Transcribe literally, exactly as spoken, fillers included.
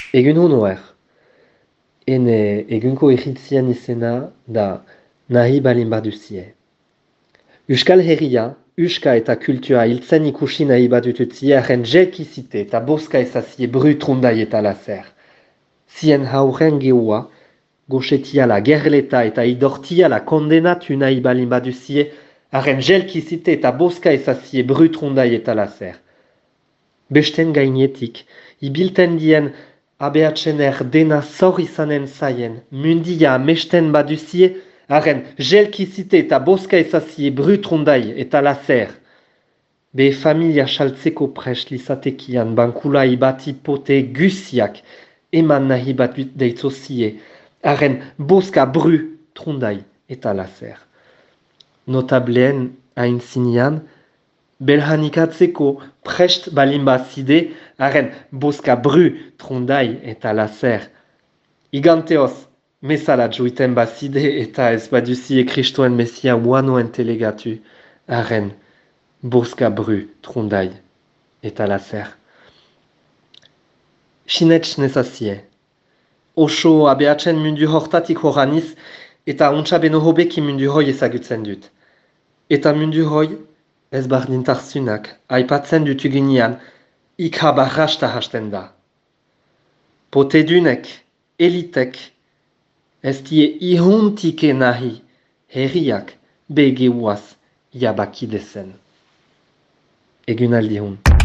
Egun honoer, ene egunko egitzien izena da nahi balin baduzie. Euskal Herria, Euska eta kultua hiltzen ikusi nahi badututzie arren jelkizite eta boska ezazie brutrundai eta lazer. Zien hauren geua, goxetiala gerleta eta idortiala kondenatu nahi balin baduzie arren jelkizite eta boska ezazie brutrundai eta lazer. Besten gainetik, ibilten dien abeatzen erdena zor izanen zaien, mundia amesten baduzie, haren jelkizite eta boska ezazie brutrundai eta lazer. Be familia saltzeko prest lizatekian bankula ibati pote gusiak eman nahi bat deitzozie, haren boska brutrundai eta lazer. Notableen hain zinean, belhanikatzeko prest balin bazide, haren boska bru, trondai eta lazer. Iganteoz, mesala joiten bazide eta ez baduzie kristoen mesia uanoen telegatu, haren boska bru, trondai eta lazer. Sinets nezazie. Oso abeatzen mundu hortatik horaniz eta ontsa beno hobeki mundu hoi ezagutzen dut. Eta mundu hoi, ez bardintarzunak, aipatzen dutuginean, ikabarrasta hasten da. Potedunek, elitek, ez die ihuntike nahi, herriak begeuaz jabakidezen. Egun aldihun.